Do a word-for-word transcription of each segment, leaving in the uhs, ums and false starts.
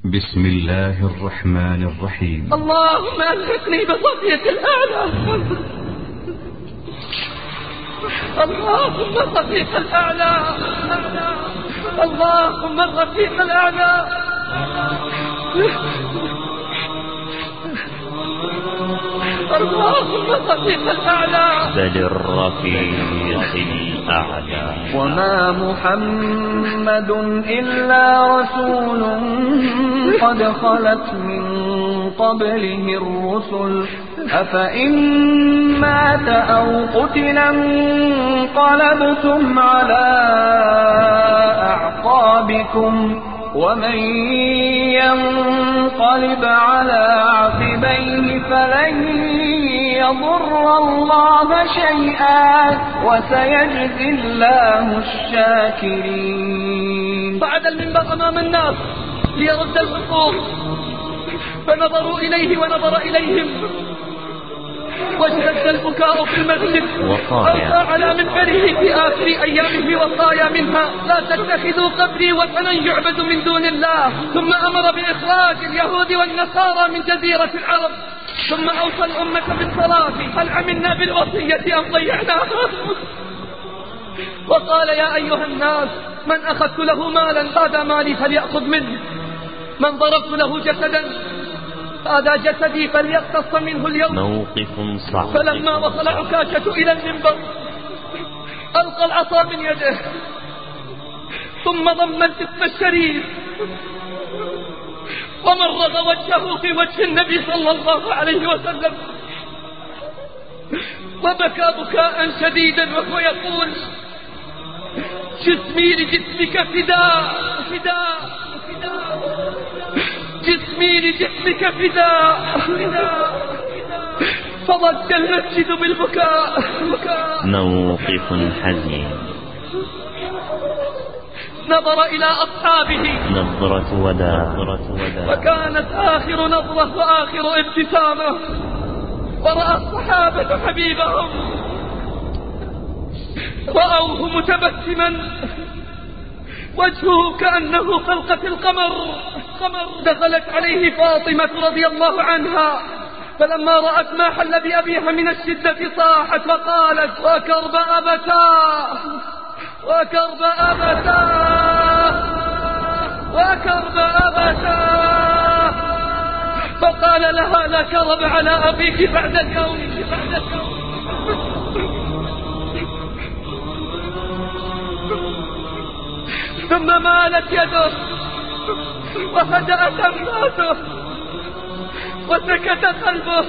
بسم الله الرحمن الرحيم. اللهم ألحقني بالرفيق الأعلى. اللهم الرفيق الأعلى. اللهم الرفيق الأعلى. اللهم الرفيق الأعلى. بل الرفيق الأعلى. وما محمد إلا رسول قد خلت من قبله الرسل أفإن مات أو قتل انقلبتم على أعقابكم ومن ينقلب على عقبيه فلن يضر الله شيئا وسيجزي الله الشاكرين. صعد المنبر أمام الناس ليرد الحقوق فنظروا إليه ونظر إليهم واشتد البكاء في المسجد. ألقى على منبره في آخر أيامه وصايا منها: لا تتخذوا قبري وثنا يعبد من دون الله. ثم أمر بإخراج اليهود والنصارى من جزيرة العرب. ثم أوصى الأمة بالصلاة: هل عملنا بالوصية أم ضيعناها؟ وقال: يا أيها الناس، من أخذت له مالا هذا مالي فليأخذ منه، من ضربت له جسدا هذا جسدي فليقتص منه اليوم. موقف صعب. فلما وصل عكاشة إلى المنبر ألقى العصا من يده ثم ضم الجسم الشريف ومرغ وجهه في وجه النبي صلى الله عليه وسلم وبكى بكاء شديدا وهو يقول: جسمي لجسمك فداء فداء فداء، جسمي لجسمك فداء فداء. فضج المسجد بالبكاء. موقف حزين. نظر إلى أصحابه نظرة وداع، وكانت آخر نظرة وآخر ابتسامة، ورأى الصحابة حبيبهم رأوه متبسما وجهه كأنه خلقة القمر. دخلت عليه فاطمة رضي الله عنها فلما رأت ما حل بأبيها من الشدة صاحت وقالت: وكرب أبتاه وكرب أبتاه وكرب أبتاه. فقال لها: لا كرب على أبيك بعد اليوم. ثم مالت يده وهدأت أنفاسه وسكت قلبه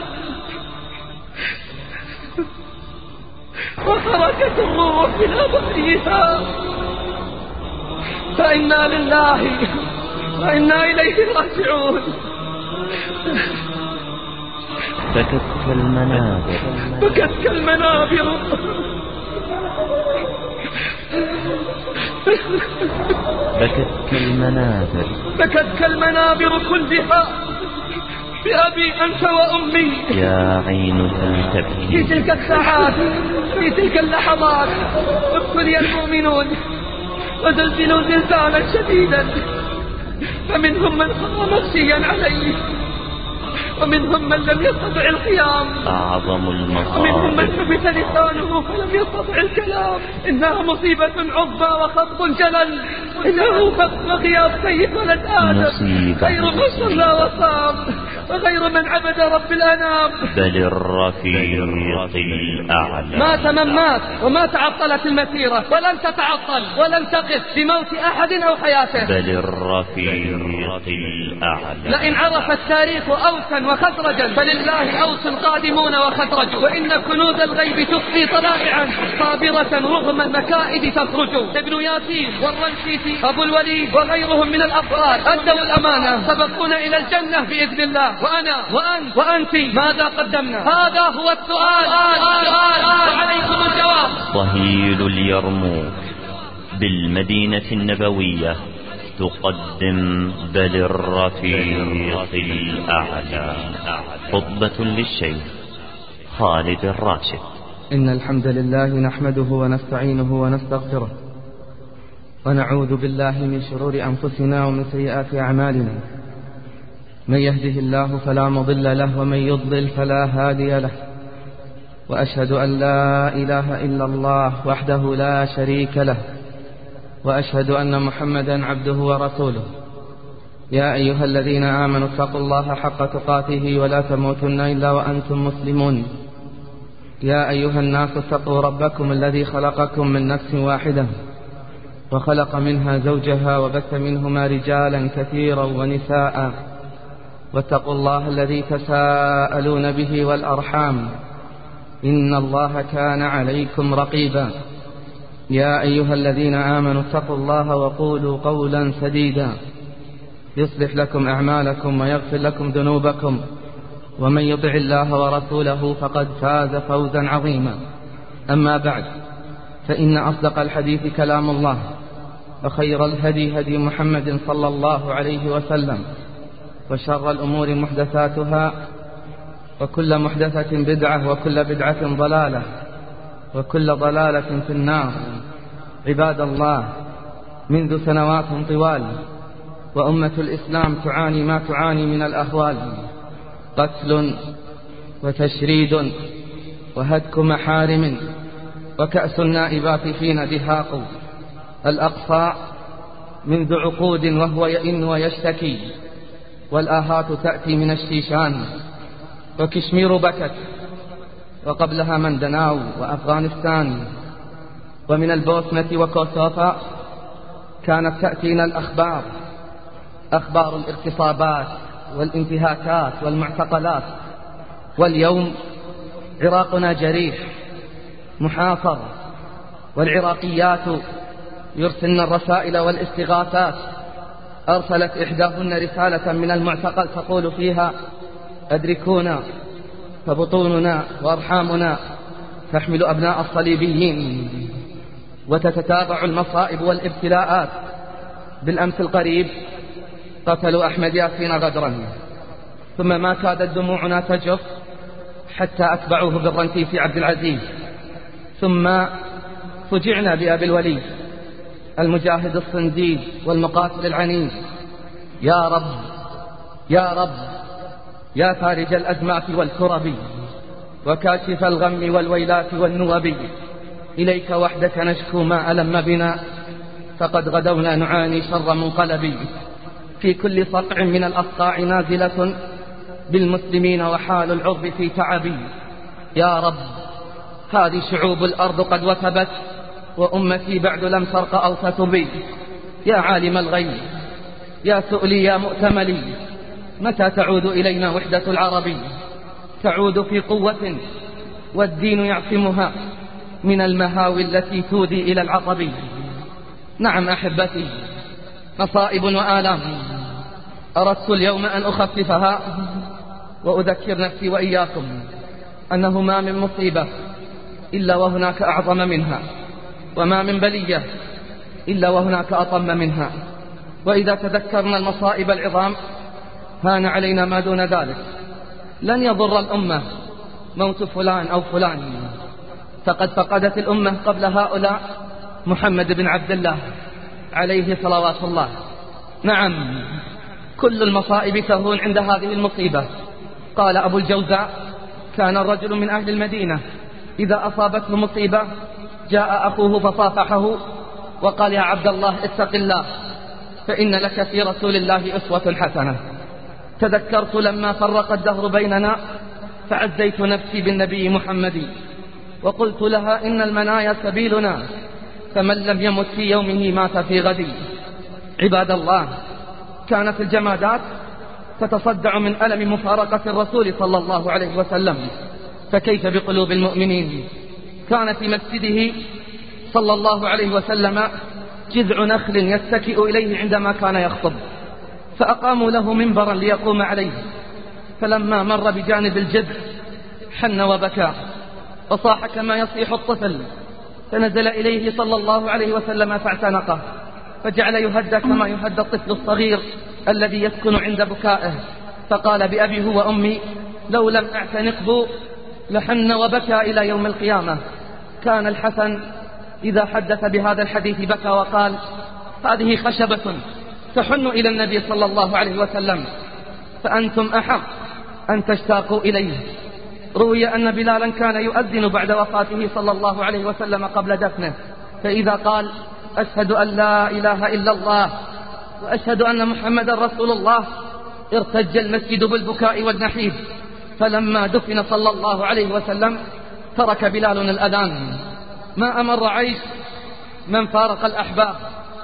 وخرجت الروح إلى بحرها. فإنا لله وإنا إليه راجعون. بكت كالمنابر بكت كالمنابر بكت كالمنابر بكت كالمنابر كلها بأبي أنت وأمي. يا عين تلتبكي. في تلك الساعات في تلك اللحظات ابتلي المؤمنون وزلزلوا زلزالا شديدا، فمنهم من خر مغشيا عليه ومنهم من لم يستطع القيام، أعظم المصائب ومنهم من حبس لسانه فلم يستطع الكلام. إنها مصيبة عظمى وخطب جلل، إنه فقد غياب سيد ولد آدم، غير من صلى وصام وغير من عبد رب الأنام. بل الرفيق الأعلى. مات من مات وما تعطلت المسيرة ولن تتعطل ولن تقف بموت أحد أو حياته. بل الرفيق الأعلى. لئن عرف التاريخ أوسا وخزرجا فلله أوس قادمون وخزرج، وإن كنوز الغيب تخفي طلائعا صابرة رغم المكائد تخرج. ابن ياسين والرنسيسي أبو الوليد وغيرهم من الأفراد أدوا الأمانة سبقونا إلى الجنة بإذن الله، وأنا وأنت وأنت ماذا قدمنا؟ هذا هو السؤال وعليكم الجواب. ضهيل اليرموك بالمدينة النبوية تقدم بل الرفيق الأعلى. خطبة للشيخ خالد الراشد. إن الحمد لله نحمده ونستعينه ونستغفره ونعوذ بالله من شرور أنفسنا ومن سيئات أعمالنا. من يهده الله فلا مضل له ومن يضلل فلا هادي له، وأشهد أن لا إله إلا الله وحده لا شريك له، وأشهد أن محمدا عبده ورسوله. يا أيها الذين آمنوا اتقوا الله حق تقاته ولا تموتن إلا وأنتم مسلمون. يا أيها الناس اتقوا ربكم الذي خلقكم من نفس واحدة وخلق منها زوجها وبث منهما رجالا كثيرا ونساء، واتقوا الله الذي تساءلون به والأرحام إن الله كان عليكم رقيبا. يا أيها الذين آمنوا اتقوا الله وقولوا قولا سديدا يصلح لكم أعمالكم ويغفر لكم ذنوبكم، ومن يطع الله ورسوله فقد فاز فوزا عظيما. أما بعد، فإن أصدق الحديث كلام الله، وخير الهدي هدي محمد صلى الله عليه وسلم، وشر الأمور محدثاتها، وكل محدثة بدعة، وكل بدعة ضلالة، وكل ضلالة في النار. عباد الله، منذ سنوات طوال وأمة الإسلام تعاني ما تعاني من الأهوال: قتل وتشريد وهتك محارم وكأس النائبات فينا دهاق. الأقصى منذ عقود وهو يئن ويشتكي، والآهات تأتي من الشيشان، وكشمير بكت، وقبلها مندناو وأفغانستان، ومن البوسنة وكوسوفا كانت تأتينا الأخبار، أخبار الاغتصابات والانتهاكات والمعتقلات. واليوم عراقنا جريح محاصر، والعراقيات يرسلن الرسائل والاستغاثات. أرسلت إحداهن رسالة من المعتقل تقول فيها: أدركونا، فبطوننا وأرحامنا تحمل أبناء الصليبيين. وتتتابع المصائب والابتلاءات. بالأمس القريب قتلوا أحمد ياسين غدرا، ثم ما كادت دموعنا تجف حتى أتبعوه بالرنتيف عبد العزيز. ثم فجعنا بأبي الوليد المجاهد الصنديد والمقاتل العنيد. يا رب يا رب يا فارج الأزمات والكرب، وكاشف الغم والويلات والنوب، إليك وحدك نشكو ما ألم بنا، فقد غدونا نعاني شر منقلب. في كل صقع من الأصقاع نازلة بالمسلمين، وحال العرب في تعب. يا رب، هذه شعوب الأرض قد وثبت، وأمتي بعد لم ترق أو تتب. يا عالم الغيب، يا سؤلي، يا مؤتملي، متى تعود إلينا وحدة العرب؟ تعود في قوة والدين يعصمها من المهاوي التي تودي إلى العصب. نعم أحبتي، مصائب وآلام أردت اليوم أن أخففها وأذكر نفسي وإياكم أنه ما من مصيبة إلا وهناك أعظم منها، وما من بلية إلا وهناك أطم منها. وإذا تذكرنا المصائب العظام هان علينا ما دون ذلك. لن يضر الأمة موت فلان أو فلان، فقد فقدت الأمة قبل هؤلاء محمد بن عبد الله عليه صلوات الله. نعم، كل المصائب تهون عند هذه المصيبة. قال أبو الجوزاء: كان الرجل من أهل المدينة إذا أصابته مصيبة جاء أخوه فصافحه وقال: يا عبد الله اتق الله، فإن لك في رسول الله أسوة حسنة. تذكرت لما فرق الدهر بيننا فعزيت نفسي بالنبي محمد، وقلت لها: إن المنايا سبيلنا، فمن لم يمت في يومه مات في غد. عباد الله، كانت الجمادات تتصدع من ألم مفارقة الرسول صلى الله عليه وسلم، فكيف بقلوب المؤمنين؟ كان في مسجده صلى الله عليه وسلم جذع نخل يتكئ إليه عندما كان يخطب، فأقاموا له منبرا ليقوم عليه، فلما مر بجانب الجذع حن وبكى وصاح كما يصيح الطفل، فنزل إليه صلى الله عليه وسلم فاعتنقه، فجعل يهدى كما يهدى الطفل الصغير الذي يسكن عند بكائه، فقال: بأبي هو وأمي لو لم أعتنقه لحن وبكى إلى يوم القيامة. كان الحسن إذا حدث بهذا الحديث بكى وقال: هذه خشبة تحن إلى النبي صلى الله عليه وسلم، فأنتم أحق أن تشتاقوا إليه. روي أن بلالا كان يؤذن بعد وفاته صلى الله عليه وسلم قبل دفنه، فإذا قال أشهد أن لا إله إلا الله وأشهد أن محمدا رسول الله ارتج المسجد بالبكاء والنحيب. فلما دفن صلى الله عليه وسلم ترك بلال الأذان. ما أمر عيش من فارق الأحباب،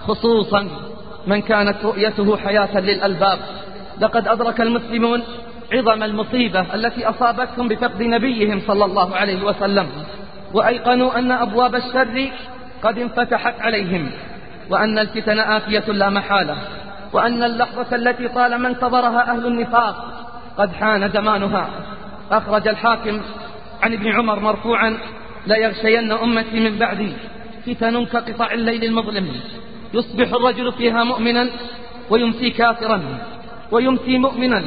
خصوصا من كانت رؤيته حياة للألباب. لقد أدرك المسلمون عظم المصيبة التي أصابتهم بفقد نبيهم صلى الله عليه وسلم، وأيقنوا أن أبواب الشر قد انفتحت عليهم، وأن الفتن آتية لا محالة، وأن اللحظة التي طالما انتظرها أهل النفاق قد حان زمانها. أخرج الحاكم عن ابن عمر مرفوعا: لا يغشين أمتي من بعدي فتن كقطع الليل المظلم، يصبح الرجل فيها مؤمنا ويمسي كافرا، ويمسي مؤمنا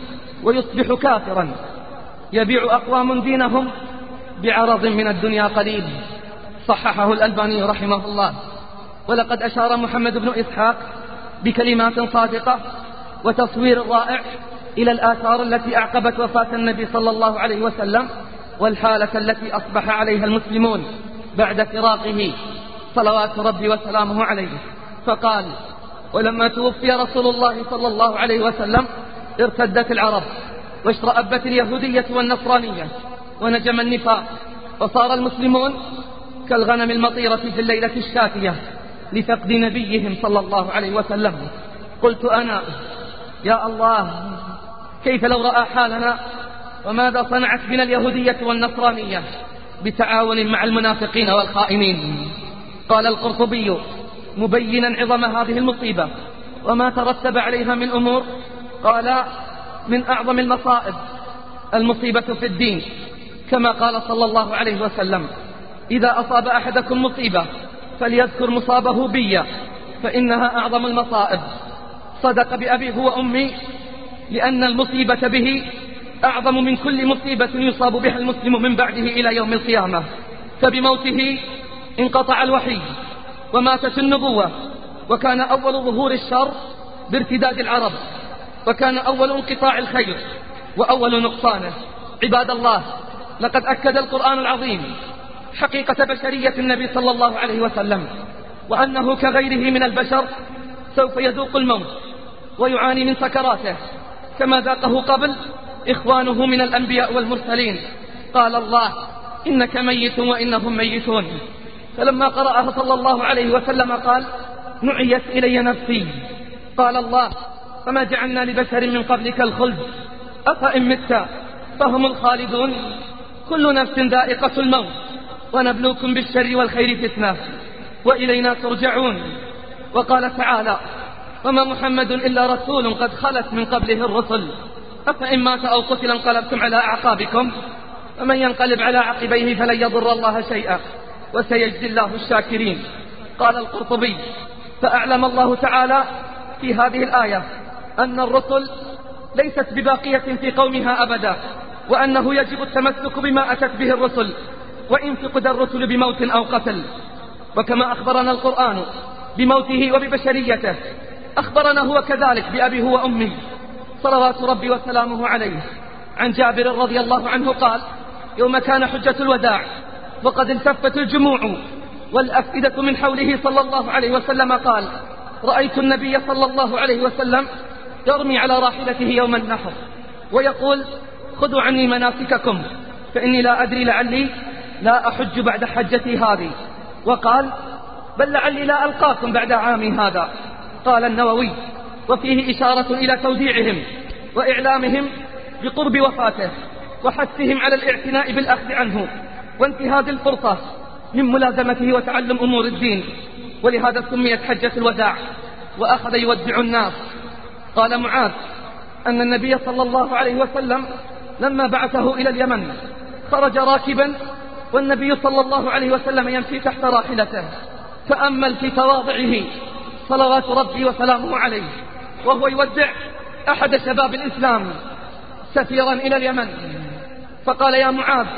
ويصبح كافرا، يبيع أقوام دينهم بعرض من الدنيا قليل. صححه الألباني رحمه الله. ولقد أشار محمد بن إسحاق بكلمات صادقة وتصوير رائع إلى الآثار التي أعقبت وفاة النبي صلى الله عليه وسلم، والحالة التي أصبح عليها المسلمون بعد فراقه صلوات ربي وسلامه عليه. فقال: ولما توفي رسول الله صلى الله عليه وسلم ارتدت العرب، واشرأبت اليهودية والنصرانية، ونجم النفاق، وصار المسلمون كالغنم المطيرة في الليلة الشاتية لفقد نبيهم صلى الله عليه وسلم. قلت أنا: يا الله، كيف لو رأى حالنا وماذا صنعت بنا اليهودية والنصرانية بتعاون مع المنافقين والخائنين. قال القرطبي مبينا عظم هذه المصيبة وما ترتب عليها من أمور، قال: من أعظم المصائب المصيبة في الدين، كما قال صلى الله عليه وسلم: إذا أصاب أحدكم مصيبة فليذكر مصابه بي فإنها أعظم المصائب. صدق بأبي هو أمي، لأن المصيبة به أعظم من كل مصيبة يصاب بها المسلم من بعده إلى يوم القيامة. فبموته انقطع الوحي وماتت النبوة، وكان أول ظهور الشر بارتداد العرب، وكان أول انقطاع الخير وأول نقصانه. عباد الله، لقد أكد القرآن العظيم حقيقة بشرية النبي صلى الله عليه وسلم، وأنه كغيره من البشر سوف يذوق الموت ويعاني من سكراته كما ذاقه قبل إخوانه من الأنبياء والمرسلين. قال الله: إنك ميت وإنهم ميتون. فلما قرأها صلى الله عليه وسلم قال: نعيت إلي نفسي. قال الله: فما جعلنا لبشر من قبلك الخلد أفإن مت فهم الخالدون. كل نفس ذائقة الموت ونبلوكم بالشر والخير فتنة وإلينا ترجعون. وقال تعالى: وما محمد إلا رسول قد خلت من قبله الرسل أفإن مات أو قتل انقلبتم على أعقابكم ومن ينقلب على عقبيه فلن يضر الله شيئا وسيجزي الله الشاكرين. قال القرطبي: فأعلم الله تعالى في هذه الآية أن الرسل ليست بباقية في قومها أبدا، وأنه يجب التمسك بما أتت به الرسل وإن فقد الرسل بموت أو قتل. وكما أخبرنا القرآن بموته وببشريته، أخبرنا هو كذلك بأبي هو أمي صلوات ربي وسلامه عليه. عن جابر رضي الله عنه قال: يوم كان حجة الوداع وقد التفت الجموع والأفئدة من حوله صلى الله عليه وسلم، قال: رأيت النبي صلى الله عليه وسلم يرمي على راحلته يوم النحر ويقول: خذوا عني مناسككم فإني لا أدري لعلي لا أحج بعد حجتي هذه. وقال: بل لعلي لا ألقاكم بعد عامي هذا. قال النووي: وفيه إشارة إلى توديعهم وإعلامهم بقرب وفاته وحثهم على الاعتناء بالأخذ عنه وانتهاز الفرصة من ملازمته وتعلم أمور الدين، ولهذا سميت حجة الوداع وأخذ يودع الناس. قال معاذ أن النبي صلى الله عليه وسلم لما بعثه إلى اليمن خرج راكبا والنبي صلى الله عليه وسلم يمشي تحت راحلته، تأمل في تواضعه صلوات ربي وسلامه عليه وهو يودع أحد شباب الإسلام سفيرا إلى اليمن، فقال: يا معاذ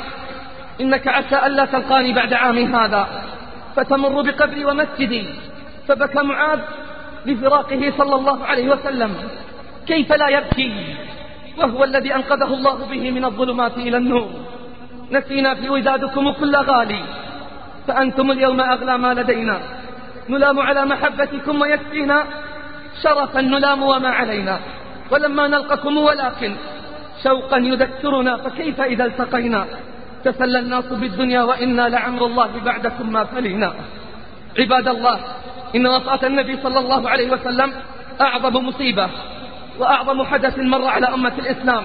إنك عسى ألا تلقاني بعد عامي هذا فتمر بقبري ومسجدي. فبكى معاذ لفراقه صلى الله عليه وسلم. كيف لا يبكي وهو الذي أنقذه الله به من الظلمات إلى النور. نسينا في ودادكم كل غالي، فأنتم اليوم أغلى ما لدينا. نلام على محبتكم ويكفينا شرفا نلام وما علينا. ولما نلقكم ولكن شوقا يذكرنا، فكيف إذا التقينا؟ تسلى الناس بالدنيا وإنا لعمر الله بعدكم ما فلينا. عباد الله، إن وفاة النبي صلى الله عليه وسلم أعظم مصيبة وأعظم حدث مر على أمة الإسلام،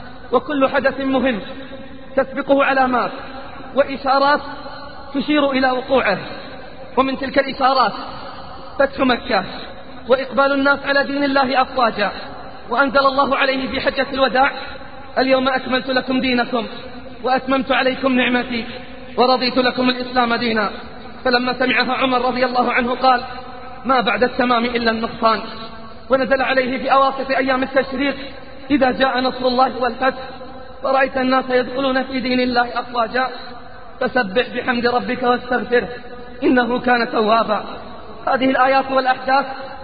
وكل حدث مهم تسبقه علامات وإشارات تشير إلى وقوعه. ومن تلك الإشارات فتح مكة وإقبال الناس على دين الله أفواجا، وأنزل الله عليه في حجة الوداع: اليوم أكملت لكم دينكم وأتممت عليكم نعمتي ورضيت لكم الإسلام دينا. فلما سمعها عمر رضي الله عنه قال: ما بعد التمام إلا النقصان. ونزل عليه في أواسط أيام التشريق: إذا جاء نصر الله والفتح ورأيت الناس يدخلون في دين الله أفواجا فسبح بحمد ربك واستغفره إنه كان توابا. هذه الآيات والأحداث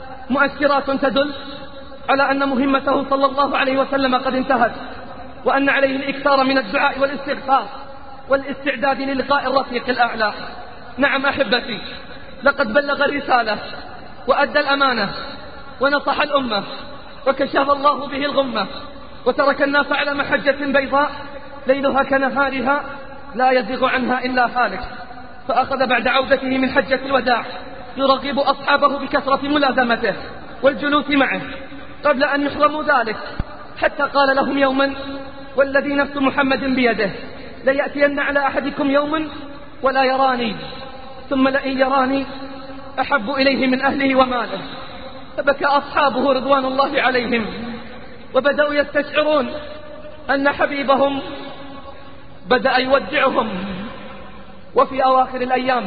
مؤشرات تدل على أن مهمته صلى الله عليه وسلم قد انتهت، وأن عليه الإكثار من الدعاء والاستغفار والاستعداد للقاء الرفيق الأعلى. نعم أحبتي، لقد بلغ الرسالة وأدى الأمانة ونصح الأمة وكشف الله به الغمة، وترك الناس على محجة بيضاء ليلها كنهارها لا يزيغ عنها إلا هالك. فأخذ بعد عودته من حجة الوداع يرغب أصحابه بكثرة ملازمته والجلوس معه قبل أن يحرموا ذلك، حتى قال لهم يوما: والذي نفس محمد بيده ليأتين على أحدكم يوم ولا يراني، ثم لئن يراني أحب إليه من أهله وماله. فبكى أصحابه رضوان الله عليهم، وبدأوا يستشعرون أن حبيبهم بدأ يودعهم. وفي أواخر الأيام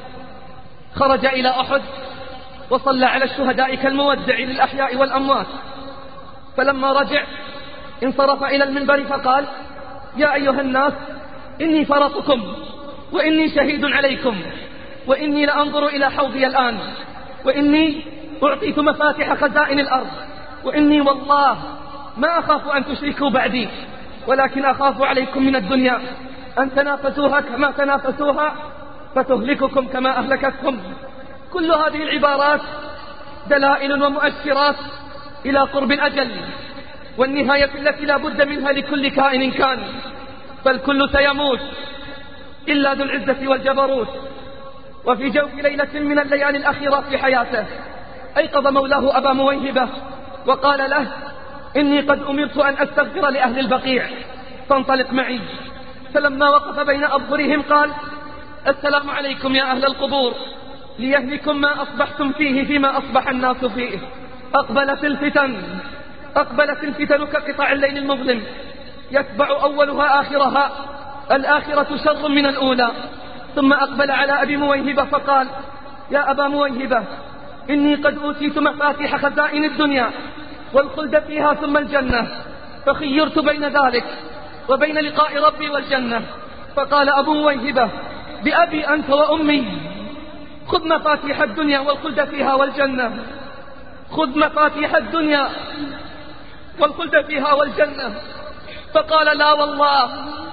خرج إلى أحد وصلى على الشهداء كالمودع للأحياء والأموات. فلما رجع انصرف إلى المنبر فقال: يا أيها الناس، إني فرطكم وإني شهيد عليكم، وإني لأنظر إلى حوضي الآن، وإني أعطيت مفاتح خزائن الأرض، وإني والله ما أخاف أن تشركوا بعدي، ولكن أخاف عليكم من الدنيا أن تنافسوها كما تنافسوها فتهلككم كما أهلكتكم. كل هذه العبارات دلائل ومؤشرات إلى قرب الأجل والنهاية التي لا بد منها لكل كائن كان، فالكل سيموت إلا ذو العزة والجبروت. وفي جوف ليلة من الليالي الأخيرة في حياته أيقظ مولاه أبا مويهبة وقال له: إني قد أمرت أن أستغفر لأهل البقيع فانطلق معي. فلما وقف بين أظهرهم قال: السلام عليكم يا أهل القبور، ليهلكم ما أصبحتم فيه فيما أصبح الناس فيه. أقبلت الفتن أقبلت الفتن كقطع الليل المظلم، يتبع أولها آخرها، الآخرة شر من الأولى. ثم أقبل على أبي مويهبة فقال: يا أبا مويهبة، إني قد أوتيت مفاتيح خزائن الدنيا والخلد فيها ثم الجنة، فخيرت بين ذلك وبين لقاء ربي والجنة. فقال أبو مويهبة: بأبي أنت وأمي، خذ مفاتيح الدنيا والخلد فيها والجنة، خذ مفاتيح الدنيا والخلد فيها والجنة. فقال: لا والله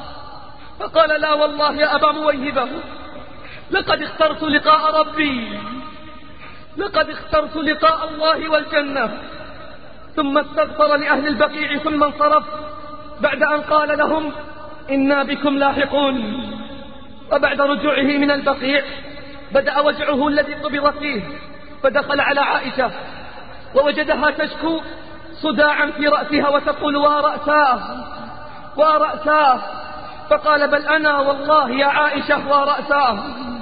فقال لا والله يا أبا مويهبة، لقد اخترت لقاء ربي، لقد اخترت لقاء الله والجنة. ثم استغفر لأهل البقيع ثم انصرف بعد أن قال لهم: إنا بكم لاحقون. وبعد رجوعه من البقيع بدأ وجعه الذي قبض فيه، فدخل على عائشة ووجدها تشكو صداعا في رأسها وتقول: ورأساه ورأساه. فقال: بل أنا والله يا عائشة ورأساه.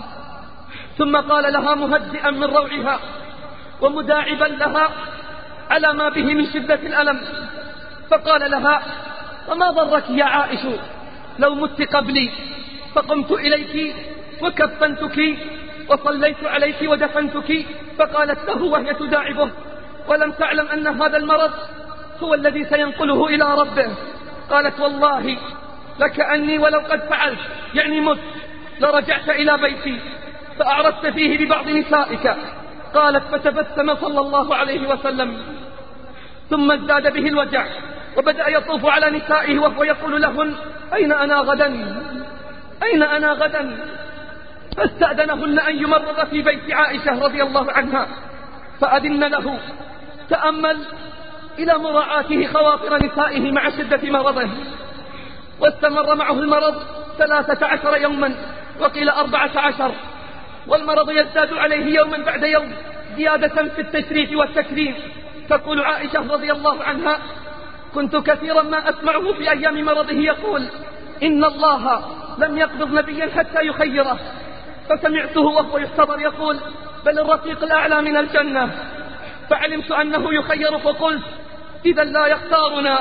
ثم قال لها مهدئا من روعها ومداعبا لها على ما به من شدة الألم، فقال لها: وما ضرك يا عائش لو مت قبلي، فقمت إليك وكفنتك وصليت عليك ودفنتك. فقالت له وهي تداعبه ولم تعلم أن هذا المرض هو الذي سينقله إلى ربه: قالت: والله لكأني ولو قد فعلت، يعني مت، لرجعت إلى بيتي فأعرضت فيه لبعض نسائك. قالت: فتبسم صلى الله عليه وسلم، ثم ازداد به الوجع وبدأ يطوف على نسائه وهو يقول لهن: أين أنا غدا؟ أين أنا غدا؟ فاستأذنهن أن يمرض في بيت عائشة رضي الله عنها، فأذن له. تأمل إلى مراعاته خواطر نسائه مع شدة مرضه، واستمر معه المرض ثلاثة عشر يوما، وقيل أربعة عشر، والمرض يزداد عليه يوما بعد يوم زيادة في التشريف والتكريم. تقول عائشة رضي الله عنها: كنت كثيرا ما أسمعه في أيام مرضه يقول: إن الله لم يقبض نبيا حتى يخيره، فسمعته وهو يحتضر يقول: بل الرفيق الأعلى من الجنة. فعلمت أنه يخير فقلت: إذا لا يختارنا،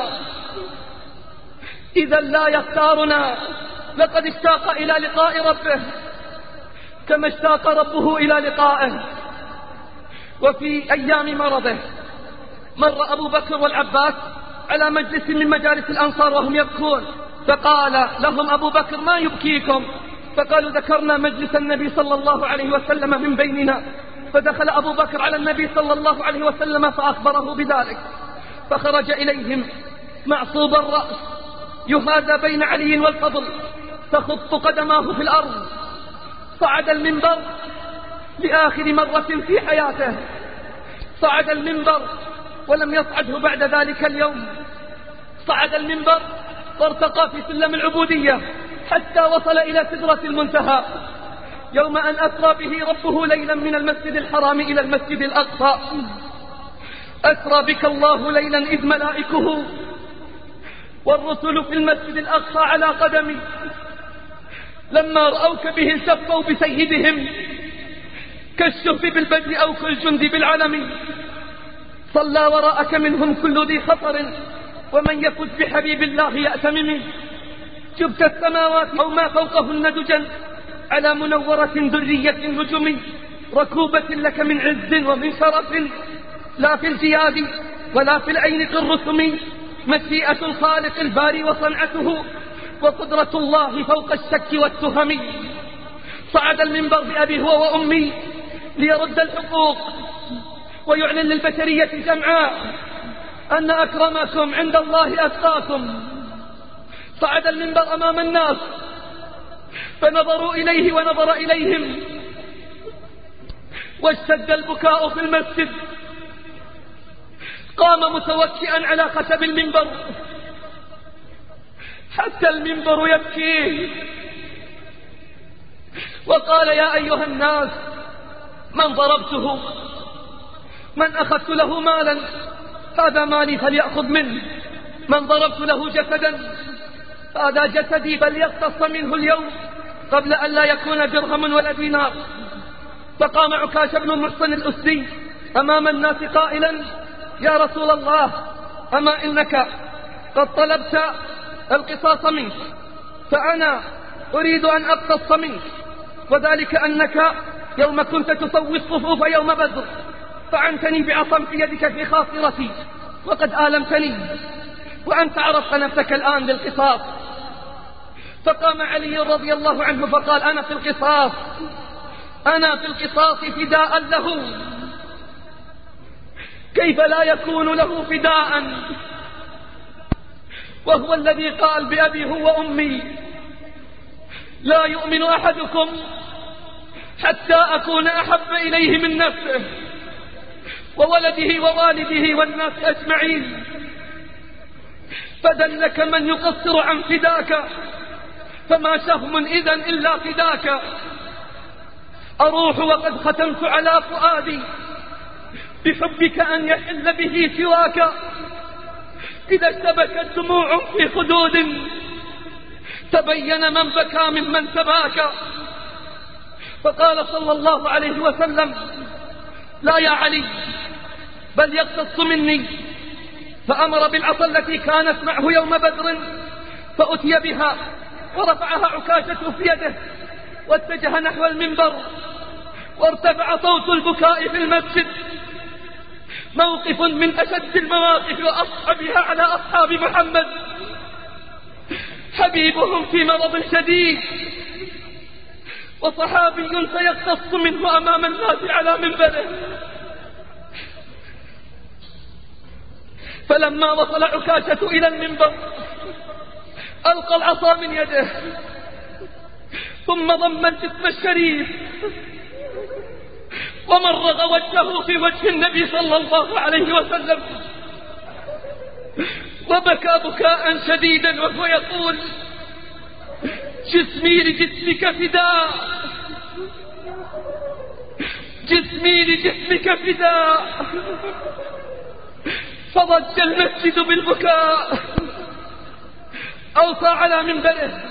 إذا لا يختارنا. لقد اشتاق إلى لقاء ربه كما اشتاق ربه إلى لقائه. وفي أيام مرضه مر أبو بكر والعباس على مجلس من مجالس الأنصار وهم يبكون، فقال لهم أبو بكر: ما يبكيكم؟ فقالوا: ذكرنا مجلس النبي صلى الله عليه وسلم من بيننا. فدخل أبو بكر على النبي صلى الله عليه وسلم فأخبره بذلك، فخرج إليهم معصوب الرأس يهادى بين علي والفضل، تخط قدماه في الأرض. صعد المنبر لآخر مرة في حياته، صعد المنبر ولم يصعده بعد ذلك اليوم. صعد المنبر وارتقى في سلم العبودية حتى وصل إلى سدرة المنتهى، يوم أن أسرى به ربه ليلا من المسجد الحرام إلى المسجد الأقصى. أسرى بك الله ليلا إذ ملائكه والرسل في المسجد الأقصى على قدمي، لما رأوك به التفوا بسيدهم كالشهب بالبدر أو كالجند بالعلم. صلى وراءك منهم كل ذي خطر، ومن يفز بحبيب الله يأتمم. جبت السماوات أو ما فوقهن دجا على منورة درية نجم، ركوبة لك من عز ومن شرف، لا في الجياد ولا في العين كالرسم. مشيئة الخالق الباري وصنعته، وقدرة الله فوق الشك والتهم. صعد المنبر بأبي هو وأمي ليرد الحقوق ويعلن للبشرية جمعاء أن أكرمكم عند الله أتقاكم. صعد المنبر أمام الناس فنظروا إليه ونظر إليهم، واشتد البكاء في المسجد. قام متوكئا على خشب المنبر حتى المنبر يبكي، وقال: يا أيها الناس، من ضربته، من أخذت له مالا، هذا مالي فليأخذ منه. من ضربت له جسدا، هذا جسدي فليقتص منه اليوم قبل أن لا يكون درهم ولا دينار. فقام عكاش بن محصن الأسدي أمام الناس قائلا: يا رسول الله، أما إنك قد طلبت القصاص منك، فأنا أريد أن أقتص منك، وذلك أنك يوم كنت تسوي الصفوف يوم بدر فعنتني بعصا في يدك في خاصرتي وقد آلمتني، وأنت عرفت نفسك الآن للقصاص. فقام علي رضي الله عنه فقال: أنا في القصاص، أنا في القصاص فداء له. كيف لا يكون له فداء وهو الذي قال بأبي هو أمي: لا يؤمن أحدكم حتى أكون أحب إليه من نفسه وولده ووالده والناس أجمعين. فدلك من يقصر عن فداك، فما شهم إذن إلا فداك. أروح وقد ختمت على فؤادي بحبك أن يحل به سواك. إذا اشتبكت دموع في خدود تبين من بكى ممن تباكى. فقال صلى الله عليه وسلم: لا يا علي، بل يقتص مني. فأمر بالعصا التي كانت معه يوم بدر فأتي بها، ورفعها عكاشة في يده واتجه نحو المنبر، وارتفع صوت البكاء في المسجد. موقف من أشد المواقف وأصعبها على أصحاب محمد، حبيبهم في مرض شديد، وصحابي سيقتص منه أمام الناس على منبره. فلما وصل عكاشة إلى المنبر ألقى العصا من يده ثم ضم الجسم الشريف ومرغ وجهه في وجه النبي صلى الله عليه وسلم وبكى بكاء شديدا وهو يقول: جسمي لجسمك فداء، جسمي لجسمك فداء. فضج المسجد بالبكاء. أوصى على منبره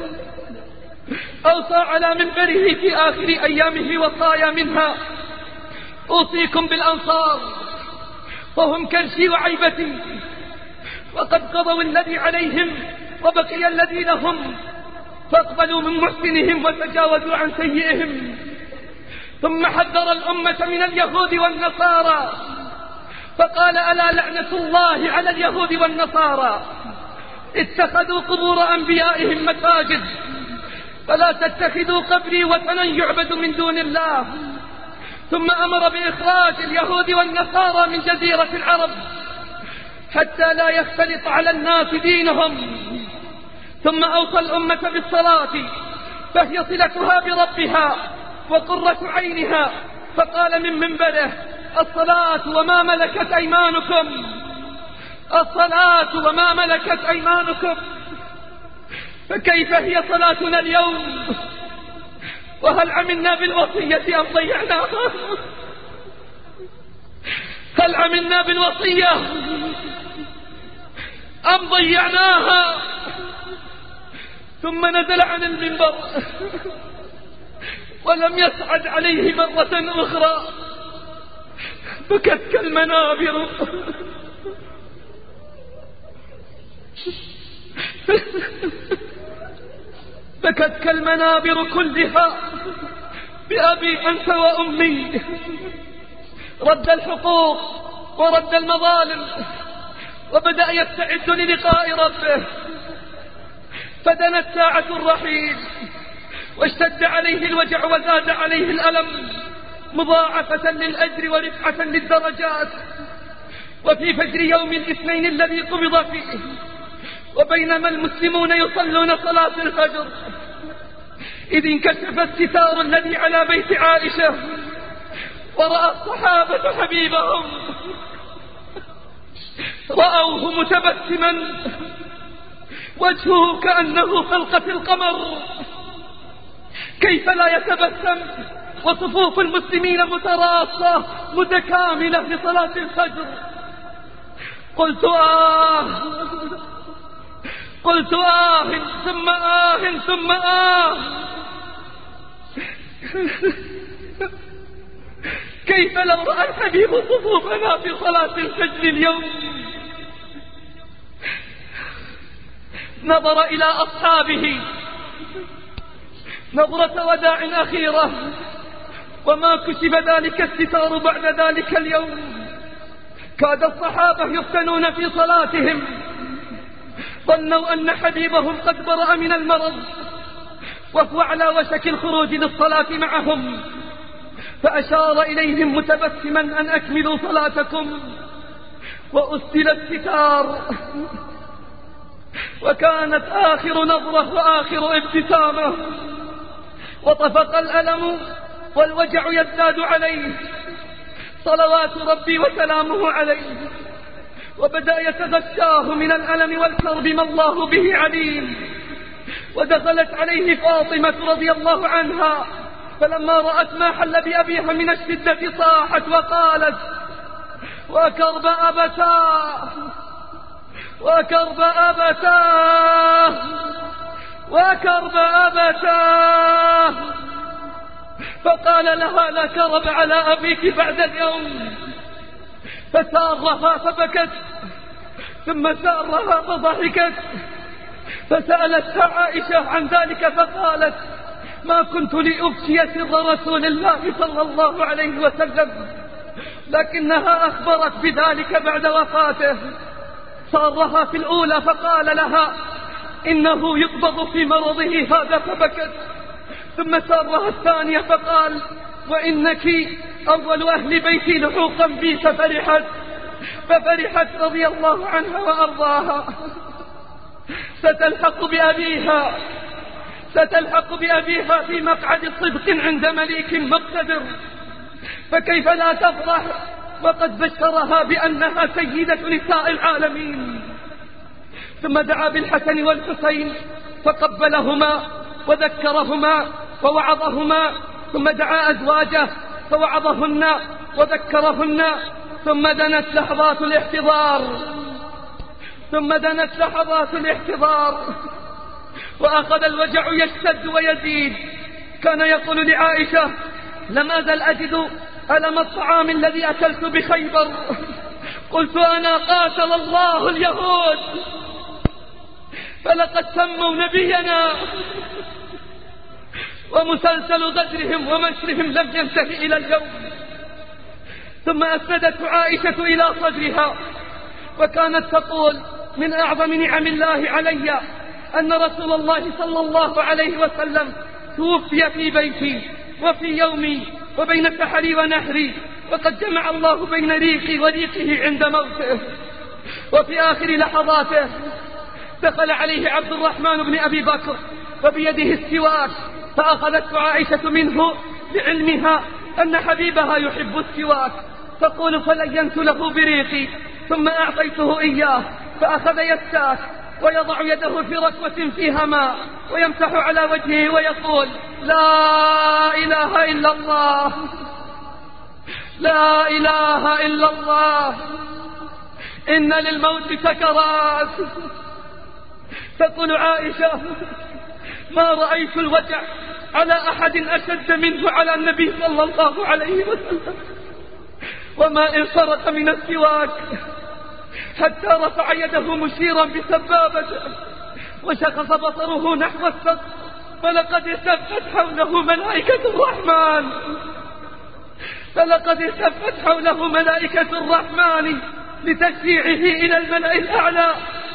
أوصى على منبره في آخر أيامه وصايا منها: أوصيكم بالأنصار فهم كرشي وعيبتي، وقد قضوا الذي عليهم وبقي الذي لهم، فاقبلوا من محسنهم وتجاوزوا عن سيئهم. ثم حذر الأمة من اليهود والنصارى فقال: ألا لعنة الله على اليهود والنصارى، اتخذوا قبور أنبيائهم مساجد، فلا تتخذوا قبري وثنا يعبد من دون الله. ثم أمر بإخراج اليهود والنصارى من جزيرة العرب حتى لا يختلط على الناس دينهم. ثم أوصى الأمة بالصلاة فهي صلتها بربها وقرة عينها، فقال من منبره: الصلاة وما ملكت أيمانكم، الصلاة وما ملكت أيمانكم. فكيف هي صلاتنا اليوم؟ وهل عملنا بالوصية أم ضيعناها؟ هل عملنا بالوصية أم ضيعناها؟ ثم نزل عن المنبر ولم يسعد عليه مرة أخرى، بكتك المنابر بكتك المنابر كلها بأبي أنت وأمي. رد الحقوق ورد المظالم وبدأ يستعد للقاء ربه. فدنت ساعة الرحيل واشتد عليه الوجع وزاد عليه الألم مضاعفة للأجر ورفعة للدرجات. وفي فجر يوم الاثنين الذي قبض فيه وبينما المسلمون يصلون صلاة الفجر إذ انكشف الستار الذي على بيت عائشة ورأى الصحابة حبيبهم، رأوه متبسما وجهه كأنه خلقة القمر، كيف لا يتبسم وصفوف المسلمين متراصة متكاملة لصلاة الفجر؟ قلت آه قلت آه ثم آه ثم آه كيف لو رأى الحبيب صفوفنا في صلاة الفجر اليوم؟ نظر إلى أصحابه نظرة وداع أخيرة وما كشف ذلك الستار بعد ذلك اليوم. كاد الصحابة يفتنون في صلاتهم، ظنوا أن حبيبهم قد برأ من المرض وهو على وشك الخروج للصلاة معهم، فأشار إليهم متبسما أن أكملوا صلاتكم، وأسدل الستار. وكانت آخر نظرة وآخر ابتسامة، وطفق الألم والوجع يزداد عليه صلوات ربي وسلامه عليه، وبدأ يتغشاه من الألم والكرب ما الله به عليم. ودخلت عليه فاطمة رضي الله عنها فلما رأت ما حل بأبيها من الشدة صاحت وقالت: وكرب أبتاه وكرب أبتاه وكرب أبتاه. فقال لها: لا كرب على أبيك بعد اليوم. فسارها فبكت، ثم سارها فضحكت، فسألتها عائشة عن ذلك فقالت: ما كنت لأفشي سر رسول الله صلى الله عليه وسلم، لكنها أخبرت بذلك بعد وفاته. سارها في الأولى فقال لها: إنه يقبض في مرضه هذا، فبكت. ثم سارها الثانية فقال: وإنك أول أهل بيتي لحوقا بي، ففرحت. ففرحت رضي الله عنها وأرضاها. ستلحق بأبيها ستلحق بأبيها في مقعد صدق عند مليك مقتدر، فكيف لا تفرح وقد بشرها بأنها سيدة نساء العالمين. ثم دعا بالحسن والحسين فقبلهما وذكرهما ووعظهما، ثم دعا أزواجه فوعظهن وذكرهن، ثم دنت لحظات الاحتضار ثم دنت لحظات الاحتضار وأخذ الوجع يشتد ويزيد. كان يقول لعائشة: لم أزل أجد ألم الطعام الذي أكلت بخيبر. قلت أنا قاتل الله اليهود، فلقد سموا نبينا، ومسلسل غدرهم ومشرهم لم ينتهي إلى اليوم. ثم أسندت عائشة إلى صدرها وكانت تقول: من أعظم نعم الله علي أن رسول الله صلى الله عليه وسلم توفي في بيتي وفي يومي وبين سحري ونحري، وقد جمع الله بين ريقي وريقه عند موته. وفي آخر لحظاته دخل عليه عبد الرحمن بن أبي بكر وبيده السواك، فأخذت عائشة منه لعلمها أن حبيبها يحب السواك، تقول: فلينت له بريقي ثم أعطيته إياه، فأخذ يستاك ويضع يده في ركوة فيها ماء ويمسح على وجهه ويقول: لا إله إلا الله، لا إله إلا الله، إن للموت سكرات. تقول عائشة: ما رأيت الوجع على أحد أشد منه على النبي صلى الله عليه وسلم، وما انصرف من السواك حتى رفع يده مشيرا بسبابته وشخص بصره نحو السقف، فلقد التفت حوله ملائكة الرحمن فلقد التفت حوله ملائكة الرحمن لتشييعه إلى الملأ الأعلى.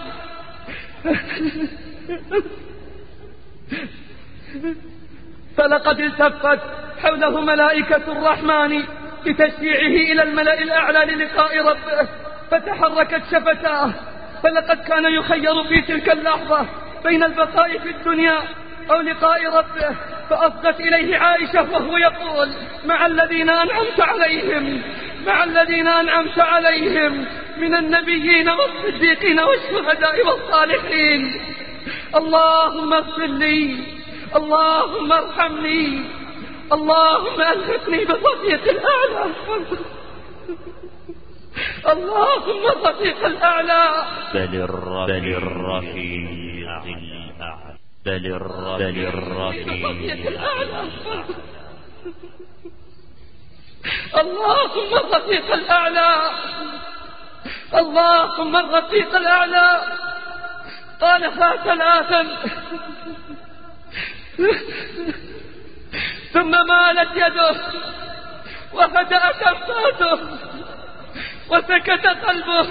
فلقد التفت حوله ملائكة الرحمن لتشييعه إلى الملأ الأعلى للقاء ربه، فتحركت شفتاه، فلقد كان يخير في تلك اللحظة بين البقاء في الدنيا أو لقاء ربه، فأصغت إليه عائشة وهو يقول: مع الذين أنعمت عليهم مع الذين أنعمت عليهم من النبيين والصديقين والشهداء والصالحين. اللهم اغفر لي، اللهم ارحمني، اللهم ألحقني بالرفيق الأعلى، اللهم الرفيق الأعلى. بل الرفيق الأعلى بل الرفيق الأعلى اللهم الرفيق الأعلى، اللهم الرفيق الأعلى. قالها ثلاثا ثم مالت يده وهدأت أنفاسه وسكت قلبه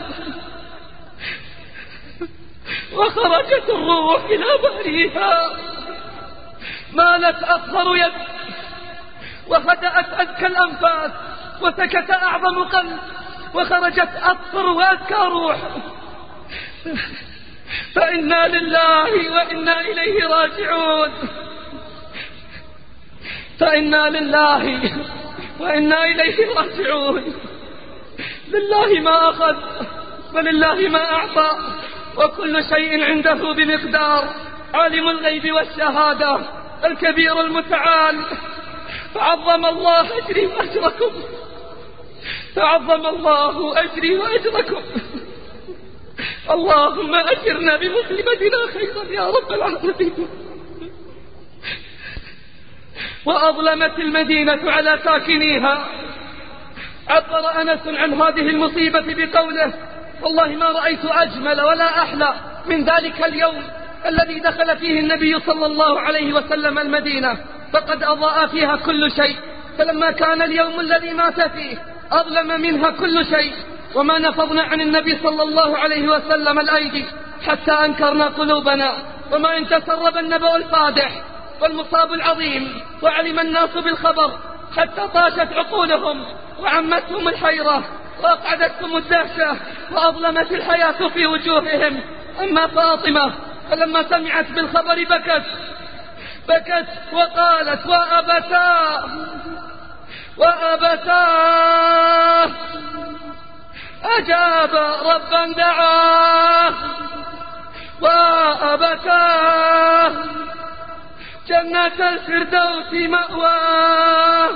وخرجت الروح إلى باريها. مالت أصغر يد وهدأت أذكى الأنفاس وسكت أعظم قلب وخرجت أطهر وأذكى روح. فإنا لله وإنا إليه راجعون، فإنا لله وإنا إليه راجعون. لله ما أخذ ولله ما أعطى، وكل شيء عنده بمقدار. عالم الغيب والشهادة الكبير المتعال، فعظم الله أجري وأجركم، فعظم الله أجري وأجركم. اللهم أجرنا بمصيبتنا خيرا يا رب العالمين. وأظلمت المدينة على ساكنيها. عبر أنس عن هذه المصيبة بقوله: والله ما رأيت أجمل ولا أحلى من ذلك اليوم الذي دخل فيه النبي صلى الله عليه وسلم المدينة، فقد أضاء فيها كل شيء، فلما كان اليوم الذي مات فيه أظلم منها كل شيء، وما نفضنا عن النبي صلى الله عليه وسلم الأيدي حتى أنكرنا قلوبنا، وما إن تسرب النبأ الفادح والمصاب العظيم وعلم الناس بالخبر حتى طاشت عقولهم وعمتهم الحيرة وأقعدتهم الدهشة وأظلمت الحياة في وجوههم. أما فاطمة فلما سمعت بالخبر بكت بكت وقالت وأبتاه وأبتاه أجاب ربا دعاه وأبتاه جنة الفردوس مأواه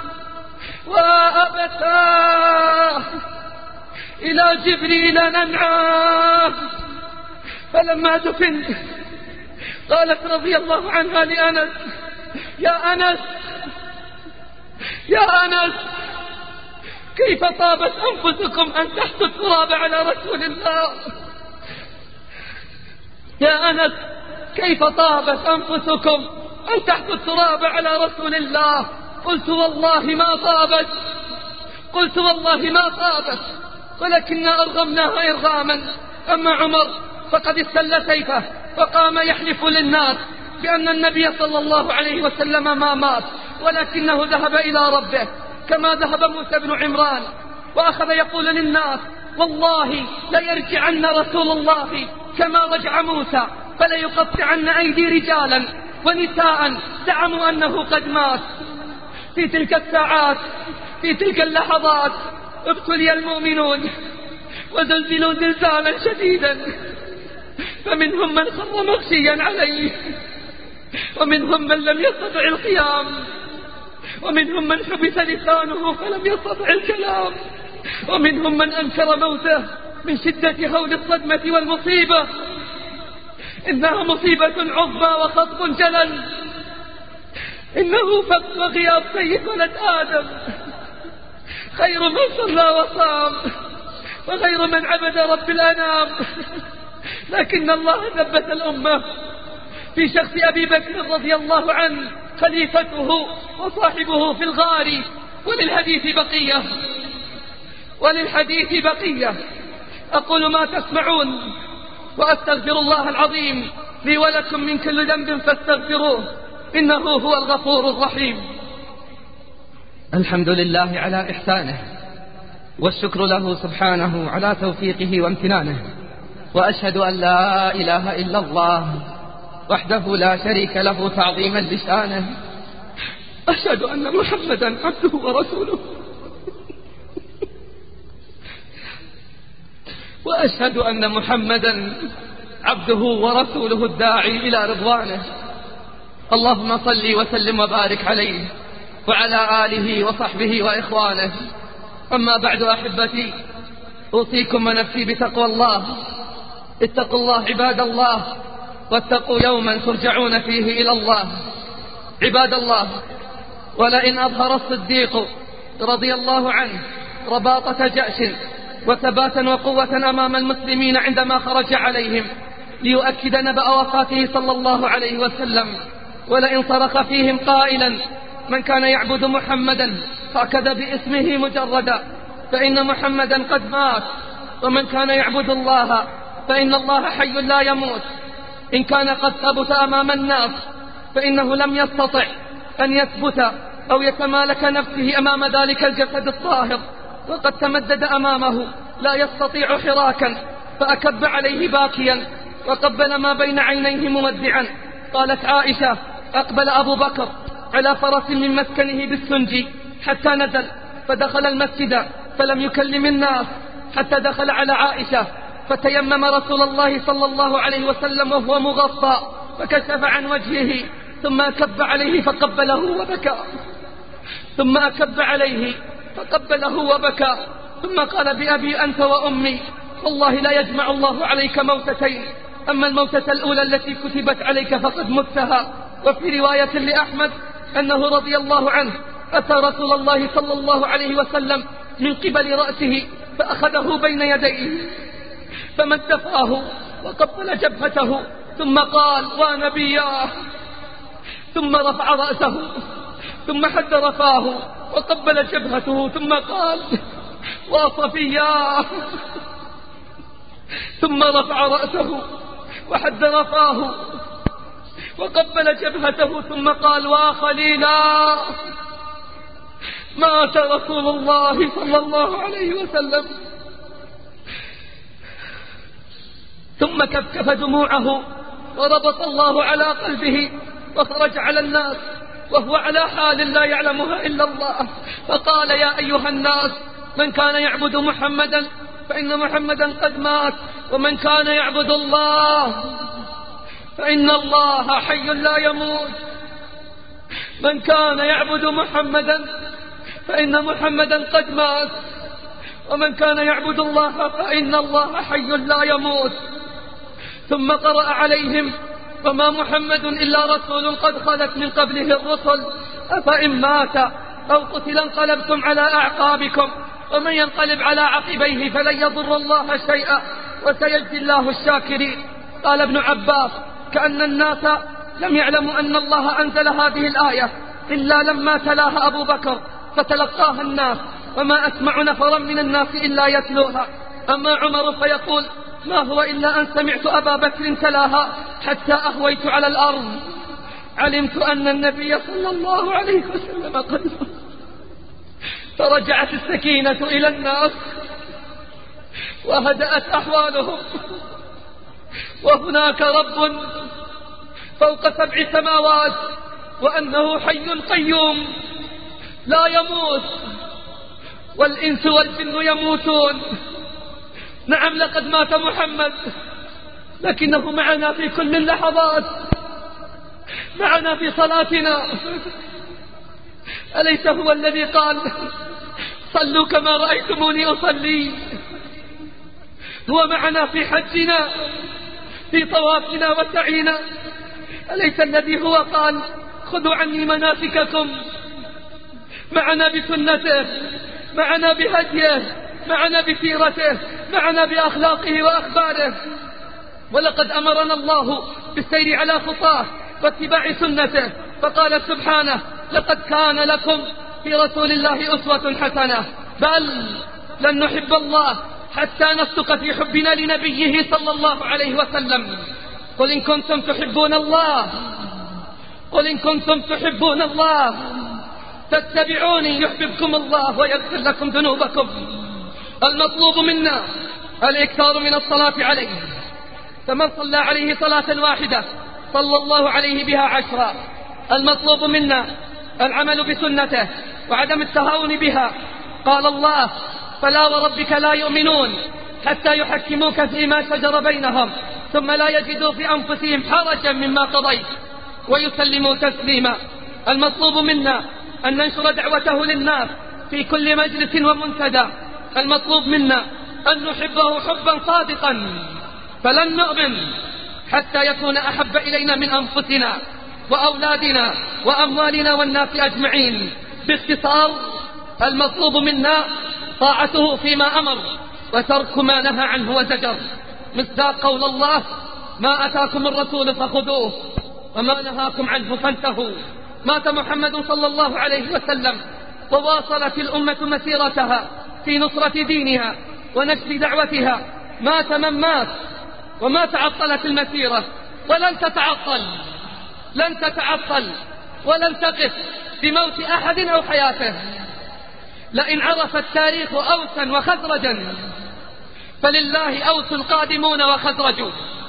وأبتاه إلى جبريل ننعاه. فلما دفن قالت رضي الله عنها لأنس يا أنس يا أنس كيف طابت أنفسكم أن تحثوا التراب على رسول الله. يا أنس كيف طابت أنفسكم أن تحثوا التراب على رسول الله. قلت والله ما طابت قلت والله ما طابت ولكننا أرغمناها إرغاما. أما عمر فقد استل سيفه وقام يحلف للناس بأن النبي صلى الله عليه وسلم ما مات ولكنه ذهب إلى ربه كما ذهب موسى بن عمران، وأخذ يقول للناس والله ليرجعن رسول الله كما رجع موسى فليقطعن أيدي رجالا ونساء زعموا أنه قد مات. في تلك الساعات في تلك اللحظات ابتلي المؤمنون وزلزلوا زلزالا شديدا، فمنهم من خر مغشيا عليه، ومنهم من لم يستطع القيام، ومنهم من حبس لسانه فلم يستطع الكلام، ومنهم من أنكر موته من شدة هول الصدمة والمصيبة. إنها مصيبة عظمى وخطب جلل، إنه فقد وغياب سيد ولد آدم، خير من صلى وصام وغير من عبد رب الأنام. لكن الله ثبت الأمة في شخص أبي بكر رضي الله عنه خليفته وصاحبه في الغار. وللحديث بقية وللحديث بقية أقول ما تسمعون وأستغفر الله العظيم لي ولكم من كل ذنب فاستغفروه إنه هو الغفور الرحيم. الحمد لله على إحسانه، والشكر له سبحانه على توفيقه وامتنانه، وأشهد أن لا إله إلا الله وحده لا شريك له تعظيما لشانه. أشهد أن محمدا عبده ورسوله، وأشهد أن محمدا عبده ورسوله الداعي إلى رضوانه. اللهم صل وسلم وبارك عليه وعلى آله وصحبه وإخوانه. أما بعد أحبتي، أوصيكم ونفسي بتقوى الله. اتقوا الله عباد الله، واتقوا يوما ترجعون فيه إلى الله. عباد الله، ولئن أظهر الصديق رضي الله عنه رباطة جأش وثباتا وقوة أمام المسلمين عندما خرج عليهم ليؤكد نبأ وفاته صلى الله عليه وسلم، ولئن صرخ فيهم قائلا من كان يعبد محمدا فأكد باسمه مجردا فإن محمدا قد مات، ومن كان يعبد الله فإن الله حي لا يموت. إن كان قد ثبت أمام الناس فإنه لم يستطع أن يثبت أو يتمالك نفسه أمام ذلك الجسد الطاهر، وقد تمدد أمامه لا يستطيع حراكا، فأكب عليه باكيا وقبل ما بين عينيه مودعا. قالت عائشة أقبل أبو بكر على فرس من مسكنه بالسنجي حتى نزل فدخل المسجد فلم يكلم الناس حتى دخل على عائشة فتيمم رسول الله صلى الله عليه وسلم وهو مغطى فكشف عن وجهه، ثم أكب عليه فقبله وبكى، ثم أكب عليه فقبله وبكى، ثم قال بأبي أنت وأمي والله لا يجمع الله عليك موتتين، أما الموتة الأولى التي كتبت عليك فقد متها. وفي رواية لأحمد أنه رضي الله عنه أتى رسول الله صلى الله عليه وسلم من قبل رأسه فأخذه بين يديه فمد فاه وقبل جبهته ثم قال ونبياه، ثم رفع رأسه ثم حد رفاه وقبل جبهته ثم قال وصفياه، ثم رفع رأسه وحد رفاه وقبل جبهته ثم قال وخليلا. مات رسول الله صلى الله عليه وسلم ثم كفكف دموعه وربط الله على قلبه وخرج على الناس وهو على حال لا يعلمها إلا الله، فقال: يا أيها الناس، من كان يعبد محمدا فإن محمدا قد مات، ومن كان يعبد الله فإن الله حي لا يموت. من كان يعبد محمدا فإن محمدا قد مات، ومن كان يعبد الله فإن الله حي لا يموت. ثم قرأ عليهم: فما محمد إلا رسول قد خلت من قبله الرسل، أفإن مات أو قتل انقلبتم على أعقابكم، ومن ينقلب على عقبيه فلن يضر الله شيئا وسيجزي الله الشاكرين. قال ابن عباس: كأن الناس لم يعلموا أن الله أنزل هذه الآية إلا لما تلاها أبو بكر فتلقاها الناس، وما أسمع نفرا من الناس إلا يتلوها. أما عمر فيقول: ما هو إلا أن سمعت أبا بكر تلاها حتى أهويت على الأرض، علمت أن النبي صلى الله عليه وسلم قد مات. فرجعت السكينة إلى الناس وهدأت أحوالهم، وهناك رب فوق سبع سماوات، وأنه حي قيوم لا يموت، والإنس والجن يموتون. نعم، لقد مات محمد، لكنه معنا في كل اللحظات، معنا في صلاتنا. أليس هو الذي قال: صلوا كما رأيتموني أصلي؟ هو معنا في حجنا، في طوافنا وسعينا. أليس الذي هو قال: خذوا عني مناسككم؟ معنا بسنته، معنا بهديه، معنا بسيرته، معنا بأخلاقه وأخباره. ولقد أمرنا الله بالسير على خطاه واتباع سنته، فقال سبحانه: لقد كان لكم في رسول الله أسوة حسنة. بل لن نحب الله حتى نصدق في حبنا لنبيه صلى الله عليه وسلم. قل إن كنتم تحبون الله قل إن كنتم تحبون الله فاتبعوني يحببكم الله ويغفر لكم ذنوبكم. المطلوب منا الإكثار من الصلاة عليه، فمن صلى عليه صلاة واحدة صلى الله عليه بها عشرا. المطلوب منا العمل بسنته وعدم التهاون بها. قال الله: فلا وربك لا يؤمنون حتى يحكموك فيما شجر بينهم ثم لا يجدوا في أنفسهم حرجا مما قضيت ويسلموا تسليما. المطلوب منا أن ننشر دعوته للناس في كل مجلس ومنتدى. المطلوب منا أن نحبه حبا صادقا، فلن نؤمن حتى يكون أحب إلينا من أنفسنا وأولادنا وأموالنا والناس أجمعين. باختصار، المطلوب منا طاعته فيما أمر وترك ما نهى عنه وزجر، مصداق قول الله: ما أتاكم الرسول فخذوه وما نهاكم عنه فانتهوا. مات محمد صلى الله عليه وسلم وواصلت الأمة مسيرتها في نصرة دينها ونشر دعوتها. مات من مات وما تعطلت المسيرة، ولن تتعطل لن تتعطل ولن تقف بموت أحد أو حياته. لئن عرف التاريخ أوسا وخزرجا فلله أوس قادمون وخزرج،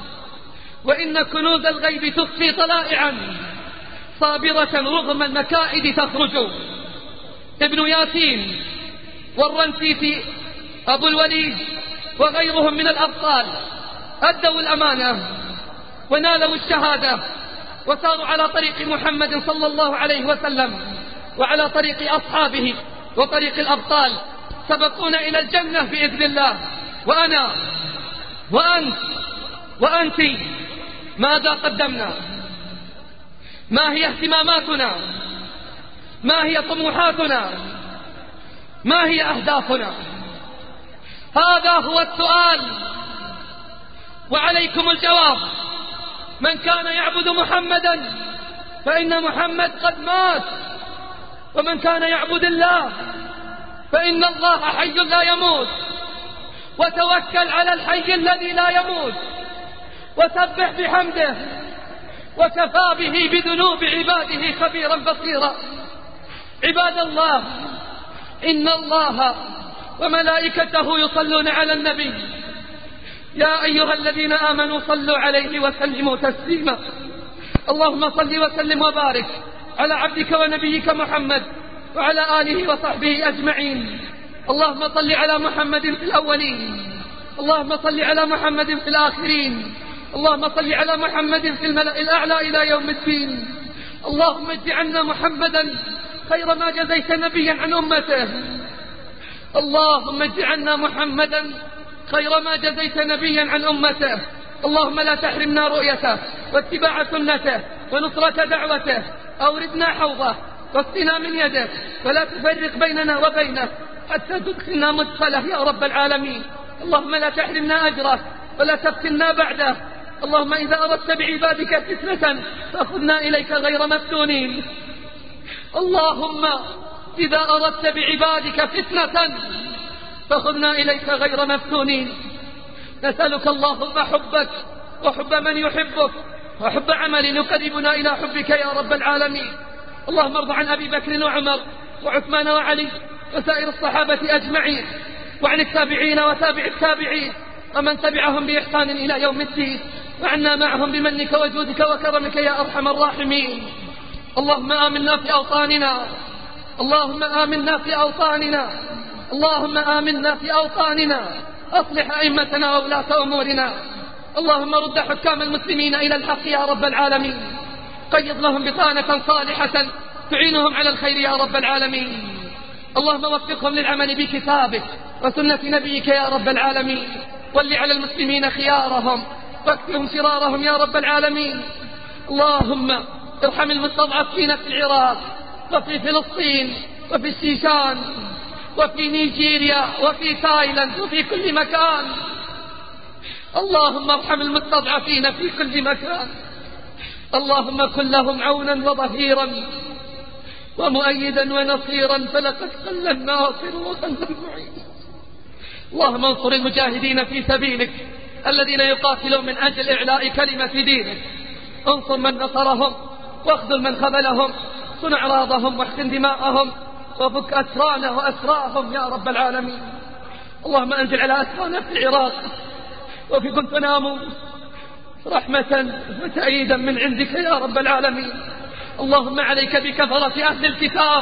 وإن كنوز الغيب تخفي طلائعا صابرة رغم المكائد تخرج. ابن ياسين والرنسيسي أبو الوليد وغيرهم من الأبطال أدوا الأمانة ونالوا الشهادة وساروا على طريق محمد صلى الله عليه وسلم وعلى طريق أصحابه وطريق الأبطال، سبقونا إلى الجنة بإذن الله. وأنا وأنت وأنت ماذا قدمنا؟ ما هي اهتماماتنا؟ ما هي طموحاتنا؟ ما هي أهدافنا؟ هذا هو السؤال وعليكم الجواب. من كان يعبد محمدا فإن محمد قد مات، ومن كان يعبد الله فإن الله حي لا يموت. وتوكل على الحي الذي لا يموت، وسبح بحمده، وكفى به بذنوب عباده خبيرا بصيرا. عباد الله، إن الله وملائكته يصلون على النبي يا أيها الذين آمنوا صلوا عليه وسلموا تسليما. اللهم صل وسلم وبارك على عبدك ونبيك محمد وعلى آله وصحبه أجمعين. اللهم صل على محمد في الأولين، اللهم صل على محمد في الآخرين، اللهم صل على محمد في الملأ الأعلى إلى يوم الدين. اللهم اجعلنا محمدا خير ما جزيت نبيا عن أمته. اللهم اجعلنا محمدا خير ما جزيت نبيا عن أمته. اللهم لا تحرمنا رؤيته واتباع سنته ونصرة دعوته. أوردنا حوضه واسقنا من يده ولا تفرق بيننا وبينه حتى تدخلنا مدخله يا رب العالمين. اللهم لا تحرمنا أجره ولا تفتنا بعده. اللهم إذا أردت بعبادك فتنة فأخذنا إليك غير مفتونين. اللهم إذا أردت بعبادك فتنة فأخذنا إليك غير مفتونين. نسألك اللهم حبك وحب من يحبك وحب عمل يقربنا إلى حبك يا رب العالمين. اللهم ارض عن أبي بكر وعمر وعثمان وعلي وسائر الصحابة أجمعين، وعن التابعين وتابع التابعين ومن تبعهم بإحسان إلى يوم الدين، وعنا معهم بمنك وجودك وكرمك يا أرحم الراحمين. اللهم آمنا في أوطاننا، اللهم آمنا في أوطاننا، اللهم آمنا في أوطاننا. أصلح أئمتنا وولاة أمورنا. اللهم رد حكام المسلمين إلى الحق يا رب العالمين. قيض لهم بطانة صالحة تعينهم على الخير يا رب العالمين. اللهم وفقهم للعمل بكتابك وسنة نبيك يا رب العالمين. ول على المسلمين خيارهم واكفهم شرارهم يا رب العالمين. اللهم ارحم المستضعفين في العراق وفي فلسطين وفي الشيشان وفي نيجيريا وفي تايلاند وفي كل مكان. اللهم ارحم المستضعفين في كل مكان. اللهم كن لهم عونا وظهيرا ومؤيدا ونصيرا، فلقد قل الناصر وقل المعين. اللهم انصر المجاهدين في سبيلك الذين يقاتلون من أجل إعلاء كلمة دينك. انصر من نصرهم واخذل من خذلهم، صن أعراضهم واحقن دماءهم وفك أسرانا وأسراهم يا رب العالمين. اللهم أنزل على أسرانا في العراق وفي غوانتنامو رحمة وتأييدا من عندك يا رب العالمين. اللهم عليك بكفرة أهل الكتاب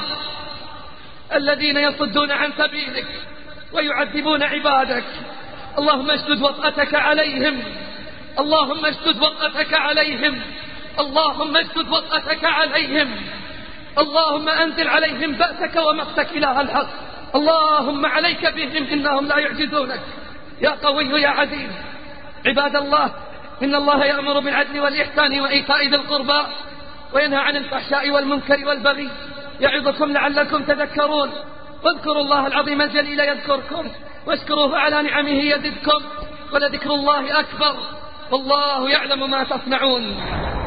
الذين يصدون عن سبيلك ويعذبون عبادك. اللهم اشدد وطأتك عليهم، اللهم اشدد وطأتك عليهم، اللهم اشدد وطأتك عليهم. اللهم أنزل عليهم بأسك ومقتك إله الحق. اللهم عليك بهم إنهم لا يعجزونك يا قوي يا عزيز. عباد الله، إن الله يأمر بالعدل والإحسان وإيتاء ذي القربى وينهى عن الفحشاء والمنكر والبغي يعظكم لعلكم تذكرون. واذكروا الله العظيم الجليل يذكركم واشكروه على نعمه يزدكم ولذكر الله أكبر والله يعلم ما تصنعون.